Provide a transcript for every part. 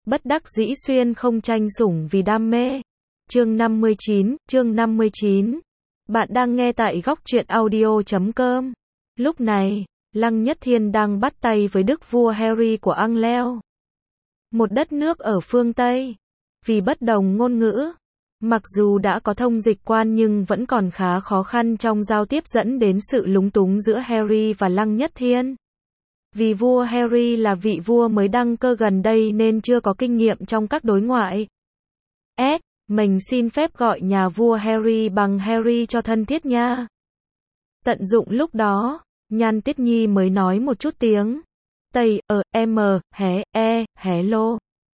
Bất đắc dĩ xuyên không tranh sủng vì đam mê. Chương 59. Bạn đang nghe tại góc truyện audio.com. Lúc này, Lăng Nhất Thiên đang bắt tay với đức vua Harry của Angleterre, một đất nước ở phương Tây. Vì bất đồng ngôn ngữ, mặc dù đã có thông dịch quan nhưng vẫn còn khá khó khăn trong giao tiếp, dẫn đến sự lúng túng giữa Harry và Lăng Nhất Thiên. Vì vua Harry là vị vua mới đăng cơ gần đây nên chưa có kinh nghiệm trong các đối ngoại. Mình xin phép gọi nhà vua Harry bằng Harry cho thân thiết nha. Tận dụng lúc đó, Nhan Tuyết Nhi mới nói một chút tiếng Tây, hello.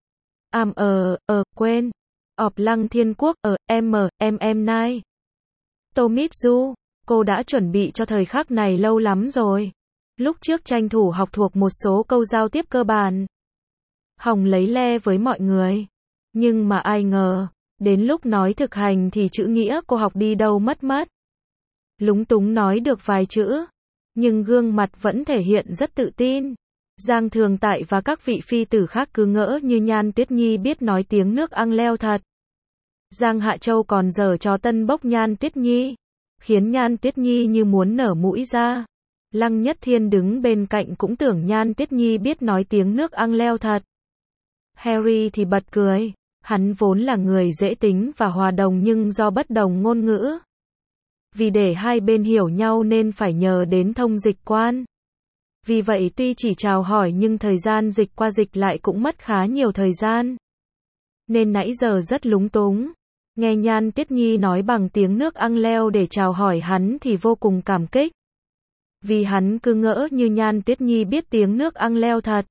Quên. Lăng Thiên Quốc, nai. Tomitsu, cô đã chuẩn bị cho thời khắc này lâu lắm rồi. Lúc trước tranh thủ học thuộc một số câu giao tiếp cơ bản, hòng lấy le với mọi người. Nhưng mà ai ngờ, đến lúc nói thực hành thì chữ nghĩa cô học đi đâu mất. Lúng túng nói được vài chữ, nhưng gương mặt vẫn thể hiện rất tự tin. Giang Thường Tại và các vị phi tử khác cứ ngỡ như Nhan Tuyết Nhi biết nói tiếng nước Angleterre thật. Giang Hạ Châu còn giở trò tân bốc Nhan Tuyết Nhi, khiến Nhan Tuyết Nhi như muốn nở mũi ra. Lăng Nhất Thiên đứng bên cạnh cũng tưởng Nhan Tuyết Nhi biết nói tiếng nước Angleterre thật. Harry thì bật cười, hắn vốn là người dễ tính và hòa đồng nhưng do bất đồng ngôn ngữ, vì để hai bên hiểu nhau nên phải nhờ đến thông dịch quan. Vì vậy tuy chỉ chào hỏi nhưng thời gian dịch qua dịch lại cũng mất khá nhiều thời gian. Nên nãy giờ rất lúng túng. Nghe Nhan Tuyết Nhi nói bằng tiếng nước Angleterre để chào hỏi hắn thì vô cùng cảm kích. Vì hắn cứ ngỡ như Nhan Tuyết Nhi biết tiếng nước Angleterre thật.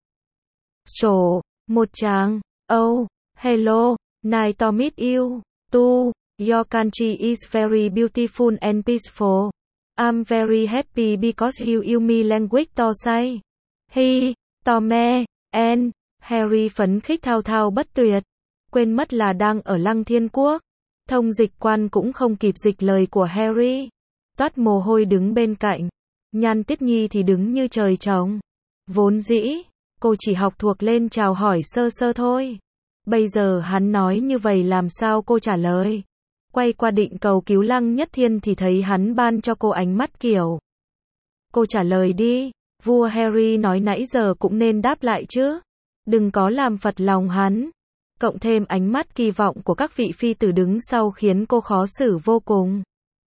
Một tràng. Hello, nice to meet you, too. Your country is very beautiful and peaceful. I'm very happy because you me language to say. Tome, and Harry phấn khích thao thao bất tuyệt. Quên mất là đang ở Lăng Thiên Quốc. Thông dịch quan cũng không kịp dịch lời của Harry. Toát mồ hôi đứng bên cạnh. Nhan Tuyết Nhi thì đứng như trời trồng. Vốn dĩ, cô chỉ học thuộc lên chào hỏi sơ sơ thôi. Bây giờ hắn nói như vậy làm sao cô trả lời. Quay qua định cầu cứu Lăng Nhất Thiên thì thấy hắn ban cho cô ánh mắt kiểu: cô trả lời đi. Vua Harry nói nãy giờ cũng nên đáp lại chứ. Đừng có làm phật lòng hắn. Cộng thêm ánh mắt kỳ vọng của các vị phi tử đứng sau khiến cô khó xử vô cùng.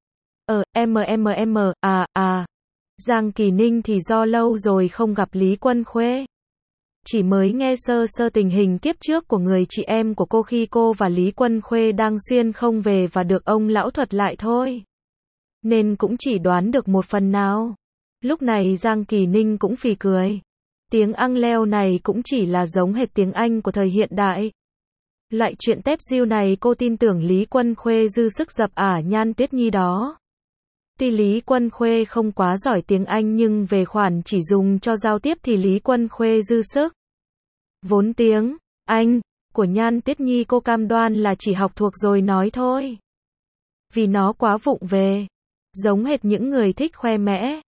Giang Kỳ Ninh thì do lâu rồi không gặp Lý Quân Khuê. Chỉ mới nghe sơ sơ tình hình kiếp trước của người chị em của cô khi cô và Lý Quân Khuê đang xuyên không về và được ông lão thuật lại thôi. Nên cũng chỉ đoán được một phần nào. Lúc này Giang Kỳ Ninh cũng phì cười. Tiếng Angleterre này cũng chỉ là giống hệt tiếng Anh của thời hiện đại. Loại chuyện tép diêu này cô tin tưởng Lý Quân Khuê dư sức dập Nhan Tuyết Nhi đó. Tuy Lý Quân Khuê không quá giỏi tiếng Anh nhưng về khoản chỉ dùng cho giao tiếp thì Lý Quân Khuê dư sức. Vốn tiếng Anh của Nhan Tuyết Nhi cô cam đoan là chỉ học thuộc rồi nói thôi. Vì nó quá vụng về. Giống hệt những người thích khoe mẽ.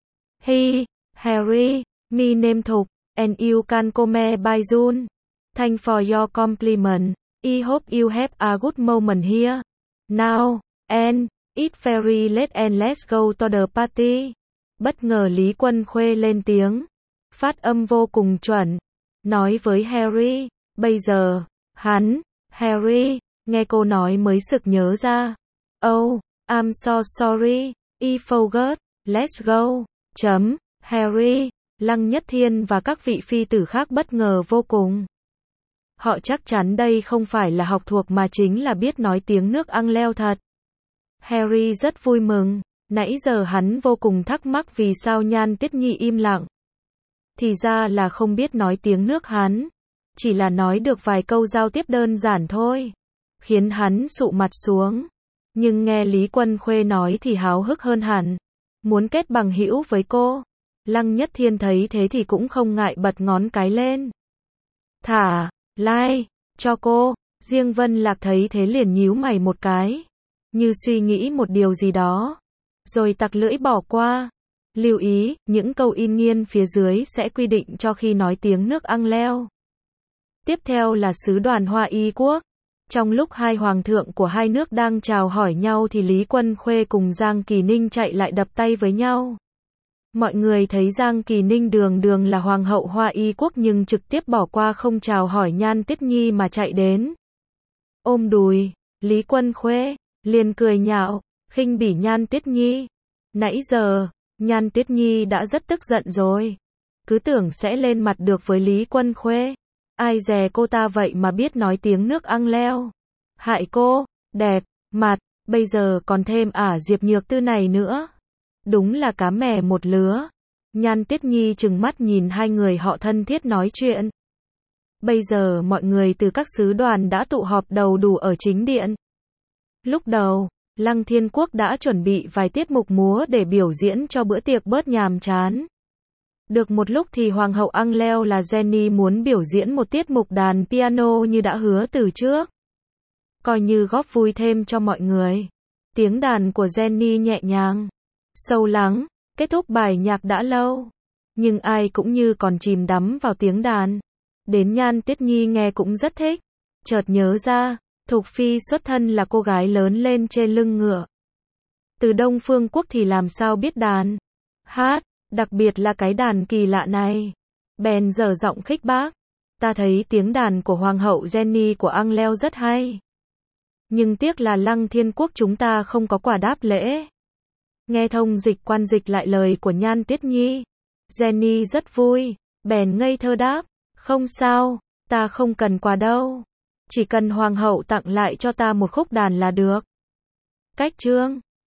Harry, me name Thục, and you can come by June. Thank for your compliment. I hope you have a good moment here. Now, and it's very late and let's go to the party. Bất ngờ Lý Quân Khuê lên tiếng. Phát âm vô cùng chuẩn. Nói với Harry. Bây giờ, Harry, nghe cô nói mới sực nhớ ra. I'm so sorry. I forgot. Let's go. Harry, Lăng Nhất Thiên và các vị phi tử khác bất ngờ vô cùng. Họ chắc chắn đây không phải là học thuộc mà chính là biết nói tiếng nước Angleterre thật. Harry rất vui mừng. Nãy giờ hắn vô cùng thắc mắc vì sao Nhan Tuyết Nhi im lặng. Thì ra là không biết nói tiếng nước hắn. Chỉ là nói được vài câu giao tiếp đơn giản thôi. Khiến hắn sụ mặt xuống. Nhưng nghe Lý Quân Khuê nói thì háo hức hơn hẳn. Muốn kết bằng hữu với cô. Lăng Nhất Thiên thấy thế thì cũng không ngại bật ngón cái lên. Thả like cho cô. Riêng Vân Lạc thấy thế liền nhíu mày một cái. Như suy nghĩ một điều gì đó. Rồi tặc lưỡi bỏ qua. Lưu ý, những câu in nghiên phía dưới sẽ quy định cho khi nói tiếng nước Angleterre. Tiếp theo là sứ đoàn Hoa Y quốc. Trong lúc hai hoàng thượng của hai nước đang chào hỏi nhau thì Lý Quân Khuê cùng Giang Kỳ Ninh chạy lại đập tay với nhau. Mọi người thấy Giang Kỳ Ninh đường đường là hoàng hậu Hoa Y quốc nhưng trực tiếp bỏ qua không chào hỏi Nhan Tuyết Nhi mà chạy đến ôm đùi. Lý Quân Khuê liền cười nhạo, khinh bỉ Nhan Tuyết Nhi. Nãy giờ, Nhan Tuyết Nhi đã rất tức giận rồi. Cứ tưởng sẽ lên mặt được với Lý Quân Khuê. Ai dè cô ta vậy mà biết nói tiếng nước ăng leo. Hại cô, đẹp, mặt, bây giờ còn thêm Diệp Nhược Tư này nữa. Đúng là cá mè một lứa. Nhan Tuyết Nhi trừng mắt nhìn hai người họ thân thiết nói chuyện. Bây giờ mọi người từ các sứ đoàn đã tụ họp đầu đủ ở chính điện. Lúc đầu, Lăng Thiên Quốc đã chuẩn bị vài tiết mục múa để biểu diễn cho bữa tiệc bớt nhàm chán. Được một lúc thì Hoàng hậu Angleo là Jenny muốn biểu diễn một tiết mục đàn piano như đã hứa từ trước. Coi như góp vui thêm cho mọi người. Tiếng đàn của Jenny nhẹ nhàng, sâu lắng, kết thúc bài nhạc đã lâu. Nhưng ai cũng như còn chìm đắm vào tiếng đàn. Đến Nhan Tuyết Nhi nghe cũng rất thích. Chợt nhớ ra, Thục Phi xuất thân là cô gái lớn lên trên lưng ngựa. Từ Đông Phương Quốc thì làm sao biết đàn, hát, đặc biệt là cái đàn kỳ lạ này. Bèn dở giọng khích bác. Ta thấy tiếng đàn của Hoàng hậu Jenny của Angleo rất hay. Nhưng tiếc là Lăng Thiên Quốc chúng ta không có quà đáp lễ. Nghe thông dịch quan dịch lại lời của Nhan Tuyết Nhi. Jenny rất vui, bèn ngây thơ đáp. Không sao, ta không cần quà đâu. Chỉ cần Hoàng hậu tặng lại cho ta một khúc đàn là được. Cách chương